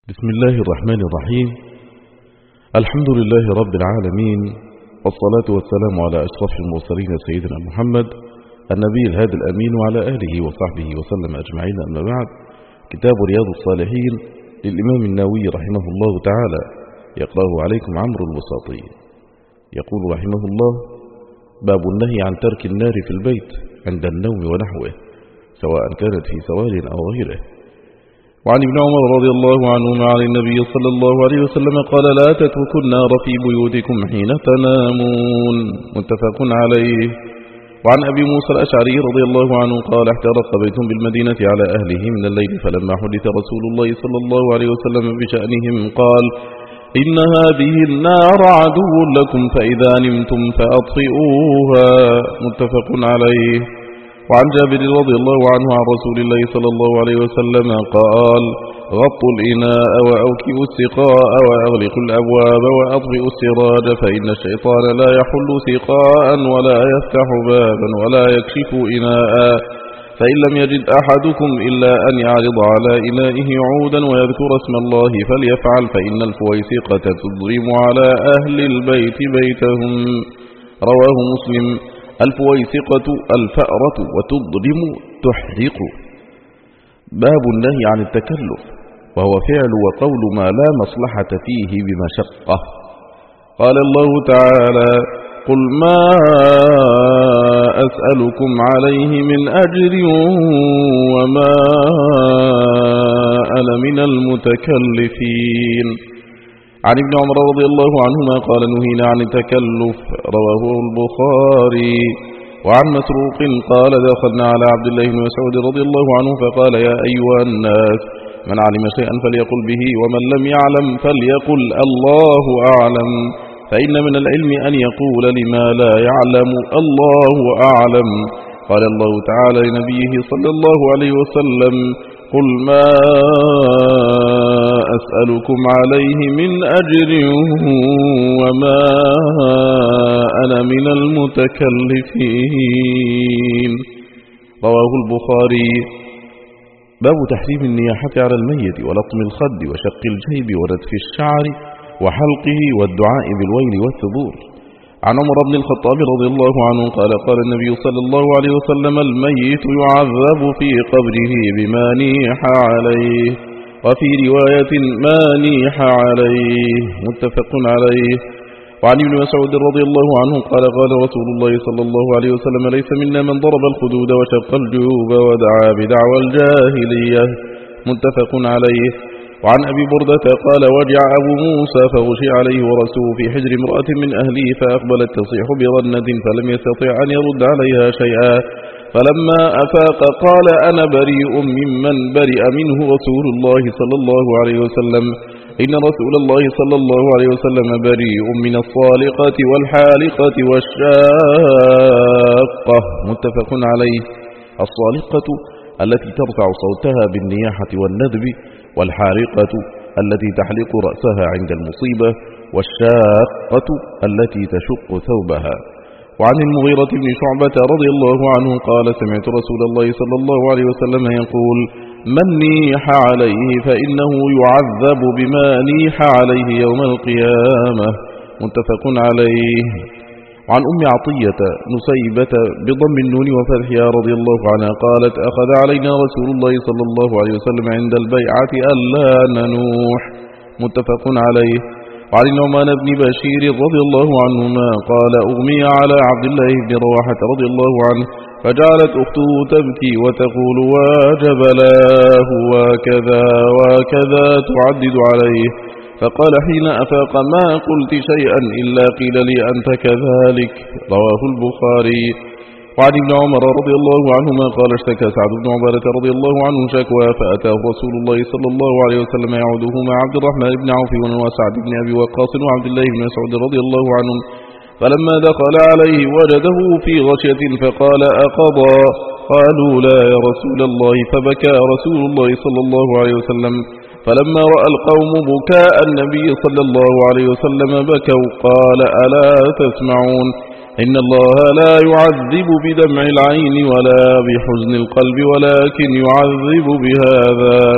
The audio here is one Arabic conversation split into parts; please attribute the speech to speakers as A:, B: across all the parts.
A: بسم الله الرحمن الرحيم. الحمد لله رب العالمين، والصلاة والسلام على أشرف المرسلين سيدنا محمد النبي الهادي الأمين وعلى آله وصحبه وسلم أجمعين. أما بعد، كتاب رياض الصالحين للإمام النووي رحمه الله تعالى يقرأه عليكم عمرو الوساطي. يقول رحمه الله: باب النهي عن ترك النار في البيت عند النوم ونحوه، سواء كانت في سواد أو غيره. وعن ابن عمر رضي الله عنهما عن النبي صلى الله عليه وسلم قال: لا تتركوا النار في بيوتكم حين تنامون، متفق عليه. وعن أبي موسى الأشعري رضي الله عنه قال: احترق بيت بالمدينة على أهله من الليل، فلما حدث رسول الله صلى الله عليه وسلم بشأنهم قال: إن هذه النار عدو لكم، فإذا نمتم فأطفئوها، متفق عليه. وعن جابر رضي الله عنه عن رسول الله صلى الله عليه وسلم قال: غطوا الإناء وأوكئوا السقاء وأغلقوا الأبواب وأطفئوا السراج، فإن الشيطان لا يحل سقاء ولا يفتح بابا ولا يكشف إناء، فإن لم يجد أحدكم إلا أن يعرض على إنائه عودا ويذكر اسم الله فليفعل، فإن الفويسقة تضرم على أهل البيت بيتهم. رواه مسلم. الفويسقة الفأرة، وتضرم تحرق. باب النهي عن التكلف، وهو فعل وقول ما لا مصلحة فيه بمشقة. قال الله تعالى: قل ما أسألكم عليه من أجر وما أنا من المتكلفين. عن ابن عمر رضي الله عنهما قال: نهينا عن التكلف، رواه البخاري. وعن مسروق قال: دخلنا على عبد الله بن مسعود رضي الله عنه فقال: يا أيها الناس، من علم شيئا فليقل به، ومن لم يعلم فليقل الله أعلم، فإن من العلم أن يقول لما لا يعلم الله أعلم. قال الله تعالى لنبيه صلى الله عليه وسلم: قل ما أسألكم عليه من أجر وما أنا من المتكلفين. رواه البخاري. باب تحريم النياحة على الميت ولطم الخد وشق الجيب ونتف الشعر وحلقه والدعاء بالويل والثبور. عن عمر بن الخطاب رضي الله عنه قال: قال النبي صلى الله عليه وسلم: الميت يعذب في قبره بما نيح عليه، وفي رواية ما نيح عليه، متفق عليه. وعن ابن مسعود رضي الله عنه قال: قال رسول الله صلى الله عليه وسلم: ليس منا من ضرب الخدود وشق الجيوب ودعا بدعوى الجاهلية، متفق عليه. وعن أبي بردة قال: وجع أبو موسى فغشي عليه ورسوه في حجر امرأة من أهله، فأقبلت تصيح برنة فلم يستطع أن يرد عليها شيئا، فلما أفاق قال: أنا بريء ممن برئ منه رسول الله صلى الله عليه وسلم، إن رسول الله صلى الله عليه وسلم بريء من الصالقة والحالقة والشاقة، متفق عليه. الصالقة التي ترفع صوتها بالنياحة والندب، والحارقة التي تحلق رأسها عند المصيبة، والشاقة التي تشق ثوبها. وعن المغيرة بن شعبة رضي الله عنه قال: سمعت رسول الله صلى الله عليه وسلم يقول: من نيح عليه فإنه يعذب بما نيح عليه يوم القيامة، متفق عليه. وعن أم عطية نسيبة بضم النون وفتحها رضي الله عنها قالت: أخذ علينا رسول الله صلى الله عليه وسلم عند البيعة ألا ننوح، متفق عليه. وعن النعمان بن بشير رضي الله عنهما قال: أغمي على عبد الله بن رواحة رضي الله عنه، فجعلت أخته تبكي وتقول: وجبلاه وكذا وكذا، تعدد عليه، فقال حين أفاق: ما قلت شيئا إلا قيل لي أنت كذلك. رواه البخاري. وعن ابن عمر رضي الله عنهما قال: اشتكى سعد بن عبادة رضي الله عنه شكوى، فأتاه رسول الله صلى الله عليه وسلم يعوده مع عبد الرحمن بن عوف وسعد بن أبي وقاص وعبد الله بن مسعود رضي الله عنهم، فلما دخل عليه وجده في غشية فقال: أقضى؟ قالوا: لا يا رسول الله، فبكى رسول الله صلى الله عليه وسلم، فلما رأى القوم بكاء النبي صلى الله عليه وسلم بكوا، قال: ألا تسمعون؟ إن الله لا يعذب بدمع العين ولا بحزن القلب، ولكن يعذب بهذا،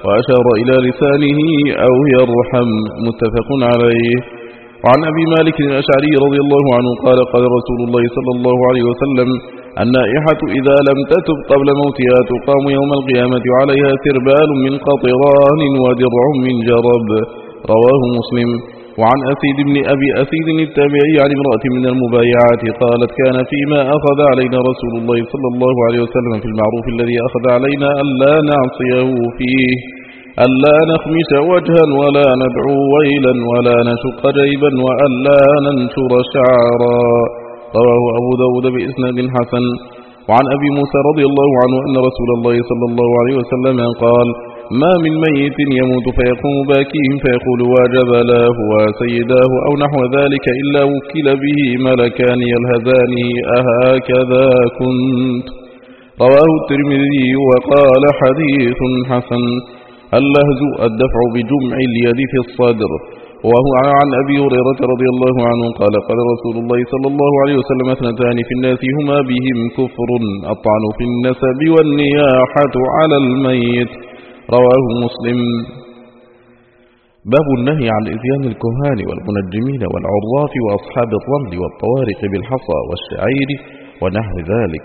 A: وأشار إلى لسانه أو يرحم. متفق عليه. وعن أبي مالك الأشعري رضي الله عنه قال قال رسول الله صلى الله عليه وسلم: النائحة إذا لم تتب قبل موتها تقام يوم القيامة وعليها سربال من قطران ودرع من جرب. رواه مسلم. وعن أسيد بن أبي أسيد التابعي عن امرأة من المبايعات قالت: كان فيما أخذ علينا رسول الله صلى الله عليه وسلم في المعروف الذي أخذ علينا ألا نعصيه فيه، ألا نخمس وجها ولا ندعو ويلا ولا نشق جيبا وألا ننشر شعرا. رواه أبو داود بإسناد حسن. وعن أبي موسى رضي الله عنه أن رسول الله صلى الله عليه وسلم قال: ما من ميت يموت فيقوم باكيهم فيقول: وجبلاه وسيداه أو نحو ذلك إلا وكل به ملكان يلهزانه أهكذا كنت. رواه الترمذي وقال: حديث حسن. اللهز الدفع بجمع اليد في الصدر. وهو عن أبي هريرة رضي الله عنه قال قال رسول الله صلى الله عليه وسلم: اثنتان في الناس هما بهم كفر، الطعن في النسب والنياحة على الميت. رواه مسلم. باب النهي عن إتيان الكهان والمنجمين والعراف وأصحاب الرمل والطوارق بالحصى والشعير ونحو ذلك.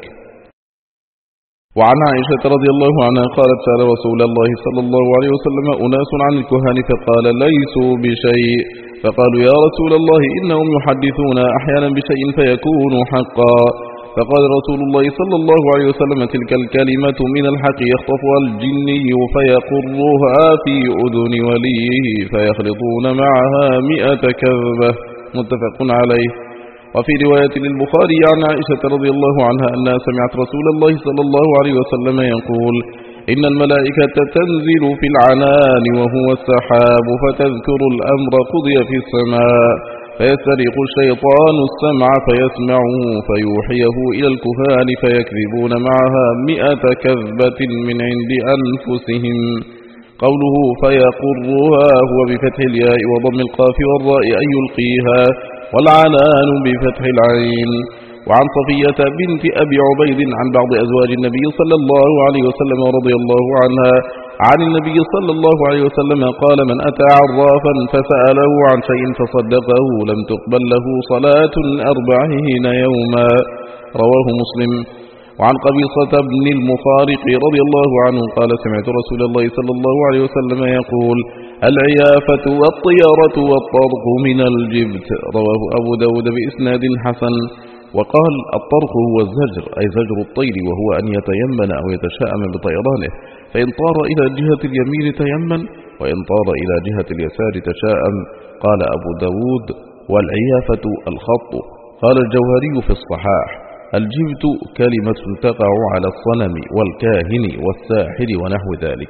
A: وعن عائشة رضي الله عنها قالت: سأل رسول الله صلى الله عليه وسلم أناس عن الكهان فقال: ليسوا بشيء. فقالوا: يا رسول الله إنهم يحدثون أحيانا بشيء فيكون حقا. فقال رسول الله صلى الله عليه وسلم: تلك الكلمة من الحق يخطفها الجني فيقرها في أذن وليه فيخلطون معها 100 كذبة. متفق عليه. وفي رواية للبخاري عن عائشة رضي الله عنها أنها سمعت رسول الله صلى الله عليه وسلم يقول: إن الملائكة تنزل في العنان وهو السحاب فتذكر الأمر قضي في السماء، فيسترق الشيطان السمع فيسمعه فيوحيه إلى الكهان فيكذبون معها 100 كذبة من عند أنفسهم. قوله فيقرها هو بفتح الياء وضم القاف والراء أي يلقيها، والعنان بفتح العين. وعن صفية بنت أبي عبيد عن بعض أزواج النبي صلى الله عليه وسلم رضي الله عنها عن النبي صلى الله عليه وسلم قال: من أتى عرافا فسأله عن شيء فصدقه لم تقبل له صلاة 40 يوما. رواه مسلم. وعن قبيصة بن المفارق رضي الله عنه قال: سمعت رسول الله صلى الله عليه وسلم يقول: العيافة والطيرة والطرق من الجبت. رواه أبو داود بإسناد حسن. وقال: الطرق هو الزجر، أي زجر الطير، وهو أن يتيمن أو يتشاءم بطيرانه، فإن طار إلى جهة اليمين تيمن، وإن طار إلى جهة اليسار تشاءم. قال أبو داود: والعيافة الخط. قال الجوهري في الصحاح: الجبت كلمة تقع على الصنم والكاهن والساحر ونحو ذلك.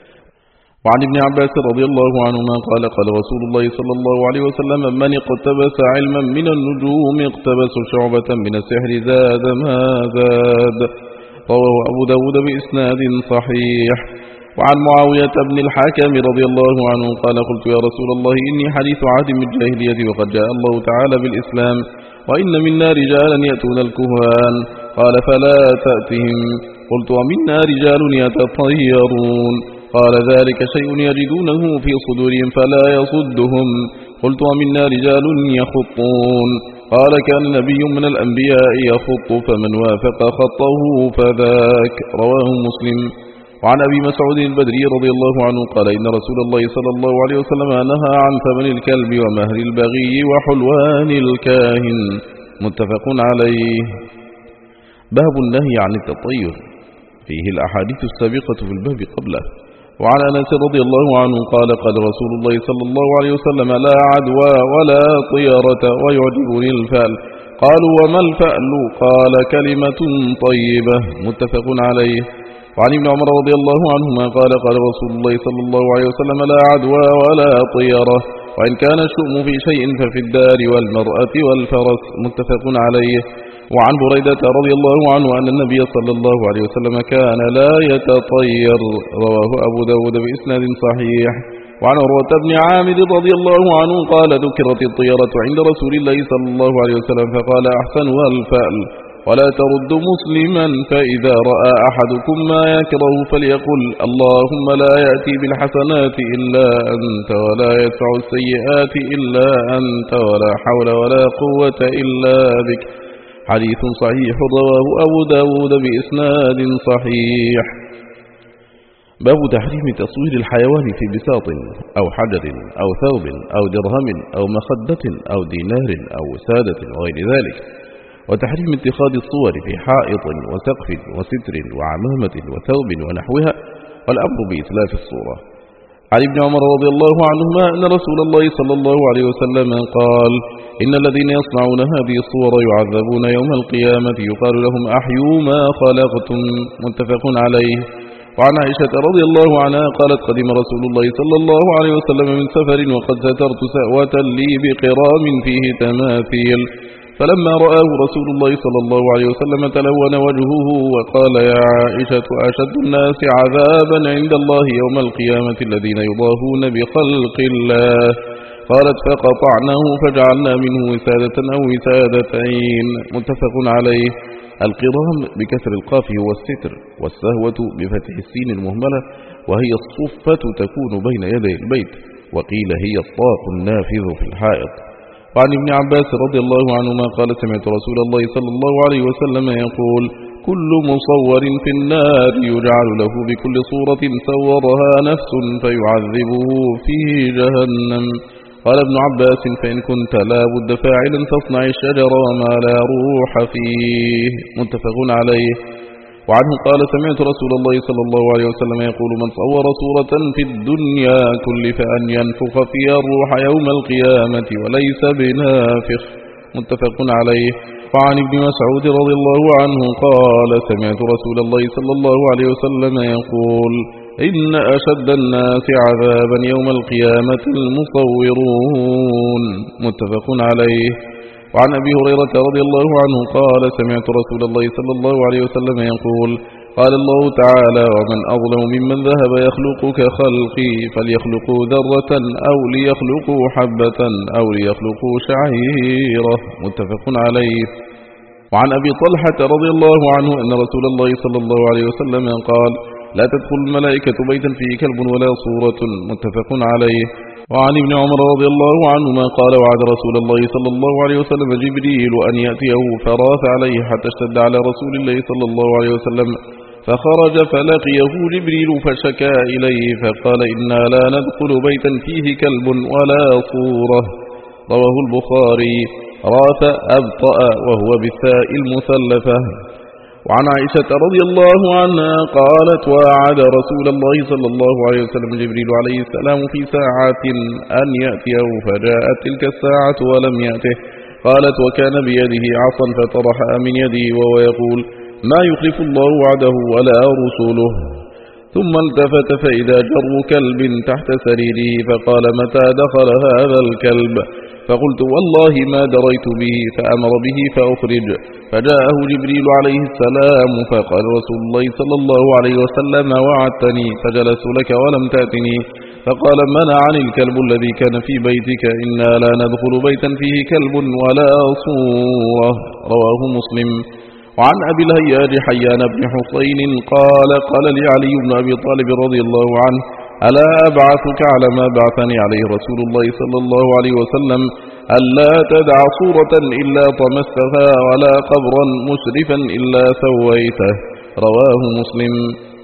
A: وعن ابن عباس رضي الله عنهما قال: قال رسول الله صلى الله عليه وسلم: من اقتبس علما من النجوم اقتبس شعبة من السحر زاد ما زاد. رواه أبو داود بإسناد صحيح. وعن معاوية بن الحكم رضي الله عنه قال: قلت يا رسول الله إني حديث عهد بالجاهلية وقد جاء الله تعالى بالإسلام، وإن منا رجالا يأتون الكهان. قال: فلا تأتهم. قلت: ومنا رجال يتطيرون. قال: ذلك شيء يجدونه في صدورهم فلا يصدهم. قلت: ومنا رجال يخطون. قال: كان نبي من الأنبياء يخط فمن وافق خطه فذاك. رواه مسلم. وعن أبي مسعود البدري رضي الله عنه قال: إن رسول الله صلى الله عليه وسلم نهى عن ثمن الكلب ومهر البغي وحلوان الكاهن. متفق عليه. باب النهي عن التطير، فيه الأحاديث السابقة في الباب قبله. وعن أنس رضي الله عنه قال: قال رسول الله صلى الله عليه وسلم: لا عدوى ولا طيرة ويعجبني الفأل. قالوا: وما الفأل؟ قال: كلمة طيبة. متفق عليه. وعن ابن عمر رضي الله عنهما قال: قال رسول الله صلى الله عليه وسلم: لا عدوى ولا طيرة، وإن كان الشؤم في شيء ففي الدار والمرأة والفرس. متفق عليه. وعن بريدة رضي الله عنه أن النبي صلى الله عليه وسلم كان لا يتطير. رواه أبو داود بإسناد صحيح. وعن عروة بن عامر رضي الله عنه قال: ذكرت الطيرة عند رسول الله صلى الله عليه وسلم فقال: أحسنها الفأل. ولا ترد مسلما، فإذا رأى أحدكم ما يكره فليقل اللهم لا يأتي بالحسنات إلا أنت، ولا يدفع السيئات إلا أنت، ولا حول ولا قوة إلا بك. حديث صحيح رواه أبو داود بإسناد صحيح. باب تحريم تصوير الحيوان في بساط أو حجر أو ثوب أو درهم أو مخدة أو دينار أو وسادة وغير ذلك، وتحريم اتخاذ الصور في حائط وسقف وستر وعمامة وثوب ونحوها، والأمر بإتلاف الصورة. عن ابن عمر رضي الله عنهما أن رسول الله صلى الله عليه وسلم قال: إن الذين يصنعون هذه الصور يعذبون يوم القيامة، يقال لهم أحيوا ما خلقتم. متفق عليه. وعن عائشة رضي الله عنها قالت: قدم رسول الله صلى الله عليه وسلم من سفر وقد سترت سأوة لي بقرام فيه تماثيل، فلما رآه رسول الله صلى الله عليه وسلم تلون وجهه وقال: يا عائشة، أشد الناس عذابا عند الله يوم القيامة الذين يضاهون بخلق الله. قالت: فقطعناه فجعلنا منه وسادة أو وسادتين. متفق عليه. القرام بكسر القاف هو الستر، والسهوة بفتح السين المهملة، وهي الصفة تكون بين يدي البيت، وقيل هي الطاق النافذ في الحائط. وعن ابن عباس رضي الله عنهما قال: سمعت رسول الله صلى الله عليه وسلم يقول: كل مصور في النار يجعل له بكل صورة صورها نفس فيعذبه في جهنم. قال ابن عباس: فإن كنت لا بد فاعلا فاصنع الشجر وما لا روح فيه. متفق عليه. وعنه قال: سمعت رسول الله صلى الله عليه وسلم يقول: من صور صورة في الدنيا كلف أن ينفخ فيها الروح يوم القيامة وليس بنافخ. متفق عليه. وعن ابن مسعود رضي الله عنه قال: سمعت رسول الله صلى الله عليه وسلم يقول: إن أشد الناس عذابا يوم القيامة المصورون. متفق عليه. وعن أبي هريرة رضي الله عنه قال: سمعت رسول الله صلى الله عليه وسلم يقول: قال الله تعالى: ومن أظلم ممن ذهب يخلق كخلقي، فليخلقوا ذرة أو ليخلقوا حبة أو ليخلقوا شعيرة. متفق عليه. وعن أبي طلحة رضي الله عنه أن رسول الله صلى الله عليه وسلم قال: لا تدخل الملائكة بيتا فيه كلب ولا صورة. متفق عليه. وعن ابن عمر رضي الله عنهما قال: وعد رسول الله صلى الله عليه وسلم جبريل أن يأتيه فراث عليه حتى اشتد على رسول الله صلى الله عليه وسلم، فخرج فلقيه جبريل فشكى إليه فقال: إنا لا ندخل بيتا فيه كلب ولا صورة. رواه البخاري. راث أبطأ وهو بالثاء المثلثة. وعن عائشة رضي الله عنها قالت: وعد رسول الله صلى الله عليه وسلم جبريل عليه السلام في ساعة أن يأتيه، فجاءت تلك الساعة ولم يأته. قالت: وكان بيده عصا فطرحها من يده وهو يقول: ما يخلف الله وعده ولا رسوله. ثم التفت فإذا جر كلب تحت سريره، فقال: متى دخل هذا الكلب؟ فقلت: والله ما دريت به. فأمر به فأخرج، فجاءه جبريل عليه السلام فقال رسول الله صلى الله عليه وسلم: وعدتني فجلست لك ولم تأتني. فقال: منعني الكلب الذي كان في بيتك، إنا لا ندخل بيتا فيه كلب ولا صورة. رواه مسلم. وعن أبي الهياج حيان بن حسين قال: قال لي علي بن أبي طالب رضي الله عنه: ألا أبعثك على ما بعثني عليه رسول الله صلى الله عليه وسلم، ألا تدع صورة إلا طمستها ولا قبرا مسرفا إلا سويته. رواه مسلم.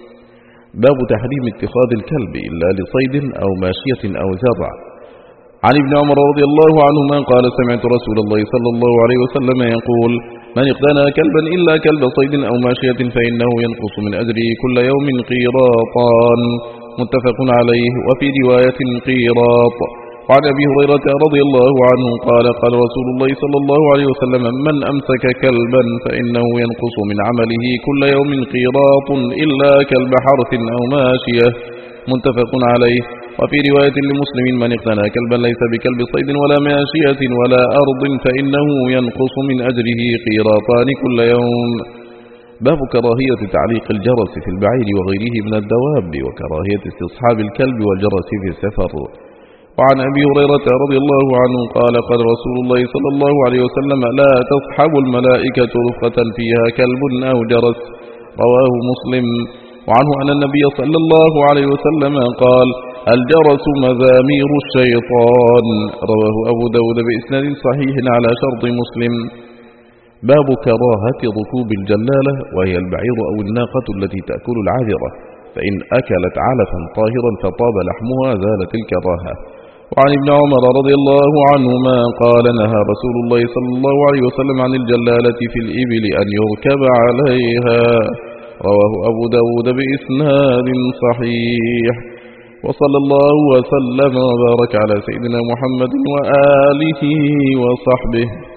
A: باب تحريم اتخاذ الكلب إلا لصيد أو ماشية أو زرع. عن ابن عمر رضي الله عنهما قال: سمعت رسول الله صلى الله عليه وسلم يقول: من اقتنى كلبا إلا كلب صيد أو ماشية فإنه ينقص من أجره كل يوم قيراطان. متفق عليه. وفي رواية قيراط. وعن أبي هريرة رضي الله عنه قال: قال رسول الله صلى الله عليه وسلم: من أمسك كلبا فإنه ينقص من عمله كل يوم قيراط إلا كلب حرث أو ماشية. متفق عليه. وفي رواية لمسلم: من اقتنى كلبا ليس بكلب صيد ولا ماشية ولا أرض فإنه ينقص من أجره قيراطان كل يوم. باب كراهية تعليق الجرس في البعير وغيره من الدواب، وكراهية استصحاب الكلب والجرس في السفر. وعن أبي هريرة رضي الله عنه قال قال رسول الله صلى الله عليه وسلم لا تصحب الملائكة رفقة فيها كلب أو جرس، رواه مسلم. وعنه أن النبي صلى الله عليه وسلم قال الجرس مزامير الشيطان، رواه أبو داود بإسناد صحيح على شرط مسلم. باب كراهة ركوب الجلالة، وهي البعير أو الناقة التي تأكل العذرة، فإن أكلت علفا طاهرا فطاب لحمها زالت الكراهة. وعن ابن عمر رضي الله عنهما قال نهى رسول الله صلى الله عليه وسلم عن الجلالة في الإبل أن يركب عليها، رواه أبو داود بإسناد صحيح. وصلى الله وسلم وبارك على سيدنا محمد وآله وصحبه.